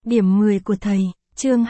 Điểm 10 của thầy, chương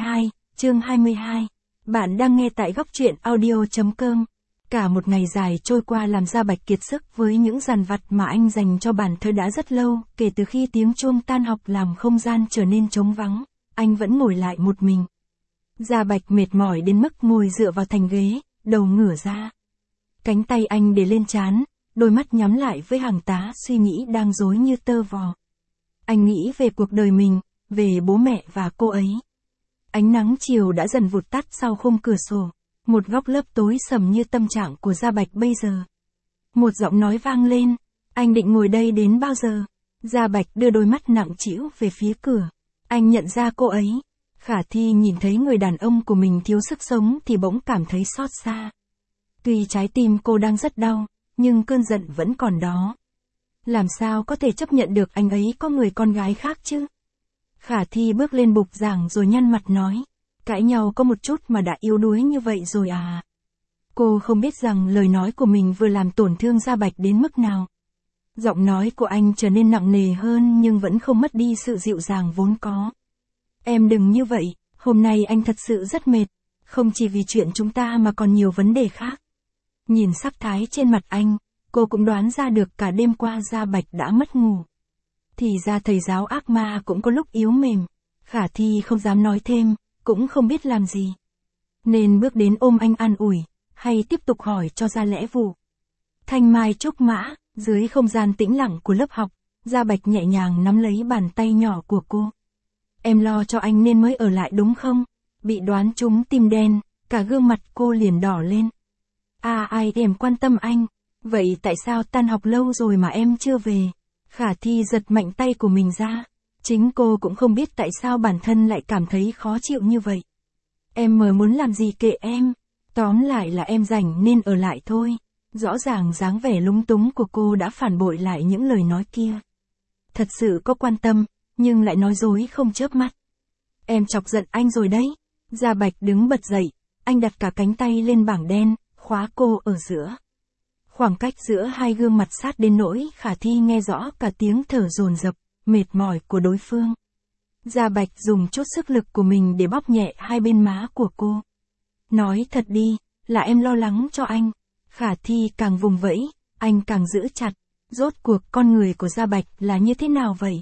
22. Bạn đang nghe tại góc truyện audio.com. Cả một ngày dài trôi qua làm Gia Bạch kiệt sức với những dằn vặt mà anh dành cho bản thơ đã rất lâu, kể từ khi tiếng chuông tan học làm không gian trở nên trống vắng, anh vẫn ngồi lại một mình. Gia Bạch mệt mỏi đến mức ngồi dựa vào thành ghế, đầu ngửa ra. Cánh tay anh để lên trán, đôi mắt nhắm lại với hàng tá suy nghĩ đang rối như tơ vò. Anh nghĩ về cuộc đời mình, về bố mẹ và cô ấy. Ánh nắng chiều đã dần vụt tắt sau khung cửa sổ, một góc lớp tối sầm như tâm trạng của Gia Bạch bây giờ. Một giọng nói vang lên, anh định ngồi đây đến bao giờ? Gia Bạch đưa đôi mắt nặng trĩu về phía cửa. Anh nhận ra cô ấy. Khả Thi nhìn thấy người đàn ông của mình thiếu sức sống thì bỗng cảm thấy xót xa. Tuy trái tim cô đang rất đau, nhưng cơn giận vẫn còn đó. Làm sao có thể chấp nhận được anh ấy có người con gái khác chứ? Khả Thi bước lên bục giảng rồi nhăn mặt nói, cãi nhau có một chút mà đã yếu đuối như vậy rồi à? Cô không biết rằng lời nói của mình vừa làm tổn thương Gia Bạch đến mức nào. Giọng nói của anh trở nên nặng nề hơn nhưng vẫn không mất đi sự dịu dàng vốn có. Em đừng như vậy, hôm nay anh thật sự rất mệt, không chỉ vì chuyện chúng ta mà còn nhiều vấn đề khác. Nhìn sắc thái trên mặt anh, cô cũng đoán ra được cả đêm qua Gia Bạch đã mất ngủ. Thì ra thầy giáo ác ma cũng có lúc yếu mềm. Khả Thi không dám nói thêm, cũng không biết làm gì. Nên bước đến ôm anh an ủi, hay tiếp tục hỏi cho ra lẽ vụ. Thanh mai trúc mã, dưới không gian tĩnh lặng của lớp học, Gia Bạch nhẹ nhàng nắm lấy bàn tay nhỏ của cô. Em lo cho anh nên mới ở lại đúng không? Bị đoán trúng tim đen, cả gương mặt cô liền đỏ lên. Ai em quan tâm anh, vậy tại sao tan học lâu rồi mà em chưa về? Khả Thi giật mạnh tay của mình ra. Chính cô cũng không biết tại sao bản thân lại cảm thấy khó chịu như vậy. Em mới muốn làm gì kệ em. Tóm lại là em rảnh nên ở lại thôi. Rõ ràng dáng vẻ lúng túng của cô đã phản bội lại những lời nói kia. Thật sự có quan tâm, nhưng lại nói dối không chớp mắt. Em chọc giận anh rồi đấy. Gia Bạch đứng bật dậy. Anh đặt cả cánh tay lên bảng đen, khóa cô ở giữa. Khoảng cách giữa hai gương mặt sát đến nỗi Khả Thi nghe rõ cả tiếng thở dồn dập, mệt mỏi của đối phương. Gia Bạch dùng chút sức lực của mình để bóp nhẹ hai bên má của cô. Nói thật đi, là em lo lắng cho anh. Khả Thi càng vùng vẫy, anh càng giữ chặt. Rốt cuộc con người của Gia Bạch là như thế nào vậy?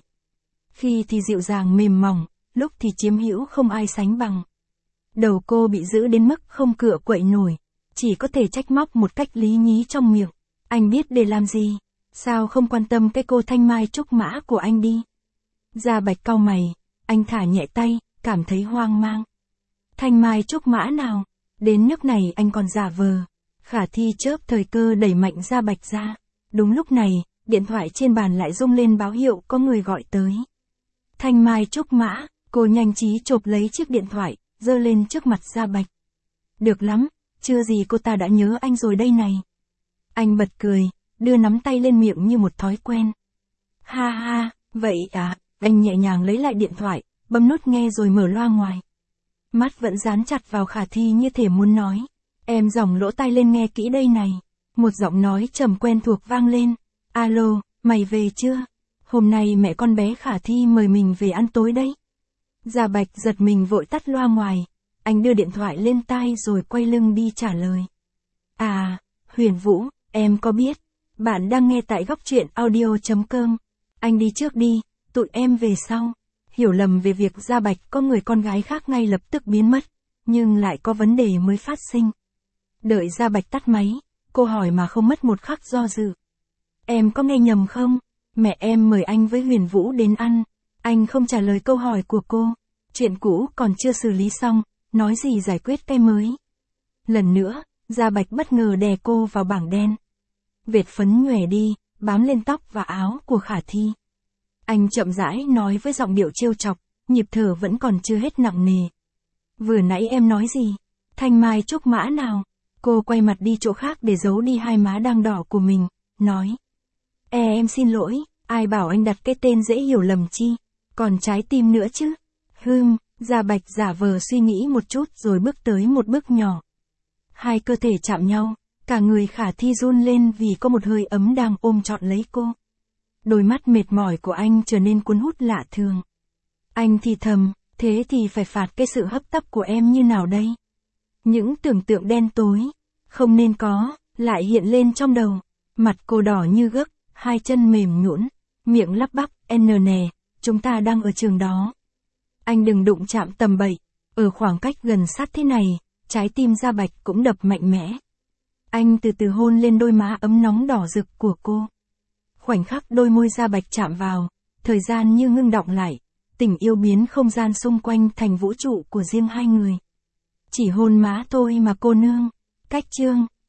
Khi thì dịu dàng mềm mỏng, lúc thì chiếm hữu không ai sánh bằng. Đầu cô bị giữ đến mức không cựa quậy nổi. Chỉ có thể trách móc một cách lý nhí trong miệng. Anh biết để làm gì? Sao không quan tâm cái cô thanh mai trúc mã của anh đi? Gia Bạch cau mày, anh thả nhẹ tay, cảm thấy hoang mang. Thanh mai trúc mã nào? Đến nước này anh còn giả vờ. Khả Thi chớp thời cơ đẩy mạnh Gia Bạch ra. Đúng lúc này, điện thoại trên bàn lại rung lên báo hiệu có người gọi tới. Thanh mai trúc mã, cô nhanh trí chộp lấy chiếc điện thoại, giơ lên trước mặt Gia Bạch. Được lắm. Chưa gì cô ta đã nhớ anh rồi đây này. Anh bật cười, đưa nắm tay lên miệng như một thói quen. Ha ha, vậy à, anh nhẹ nhàng lấy lại điện thoại, bấm nút nghe rồi mở loa ngoài. Mắt vẫn dán chặt vào Khả Thi như thể muốn nói. Em giỏng lỗ tai lên nghe kỹ đây này. Một giọng nói trầm quen thuộc vang lên. Alo, mày về chưa? Hôm nay mẹ con bé Khả Thi mời mình về ăn tối đấy. Gia Bạch giật mình vội tắt loa ngoài. Anh đưa điện thoại lên tai rồi quay lưng đi trả lời. À, Huyền Vũ, em có biết, bạn đang nghe tại góc truyện audio.com. Anh đi trước đi, tụi em về sau. Hiểu lầm về việc Gia Bạch có người con gái khác ngay lập tức biến mất, nhưng lại có vấn đề mới phát sinh. Đợi Gia Bạch tắt máy, cô hỏi mà không mất một khắc do dự. Em có nghe nhầm không? Mẹ em mời anh với Huyền Vũ đến ăn. Anh không trả lời câu hỏi của cô. Chuyện cũ còn chưa xử lý xong. Nói gì giải quyết cái mới. Lần nữa, Gia Bạch bất ngờ đè cô vào bảng đen. Vệt phấn nhòe đi, bám lên tóc và áo của Khả Thi. Anh chậm rãi nói với giọng điệu trêu chọc, nhịp thở vẫn còn chưa hết nặng nề. Vừa nãy em nói gì? Thanh mai trúc mã nào? Cô quay mặt đi chỗ khác để giấu đi hai má đang đỏ của mình, nói. Em xin lỗi, ai bảo anh đặt cái tên dễ hiểu lầm chi, còn trái tim nữa chứ. Gia Bạch giả vờ suy nghĩ một chút rồi bước tới một bước nhỏ. Hai cơ thể chạm nhau, cả người Khả Thi run lên vì có một hơi ấm đang ôm trọn lấy cô. Đôi mắt mệt mỏi của anh trở nên cuốn hút lạ thường. Anh thì thầm, thế thì phải phạt cái sự hấp tấp của em như nào đây? Những tưởng tượng đen tối, không nên có, lại hiện lên trong đầu. Mặt cô đỏ như gấc, hai chân mềm nhũn, miệng lắp bắp, nè, chúng ta đang ở trường đó. Anh đừng đụng chạm tầm bậy, ở khoảng cách gần sát thế này, trái tim Gia Bạch cũng đập mạnh mẽ. Anh từ từ hôn lên đôi má ấm nóng đỏ rực của cô. Khoảnh khắc đôi môi Gia Bạch chạm vào, thời gian như ngưng đọng lại, tình yêu biến không gian xung quanh thành vũ trụ của riêng hai người. Chỉ hôn má thôi mà cô nương. Cách chương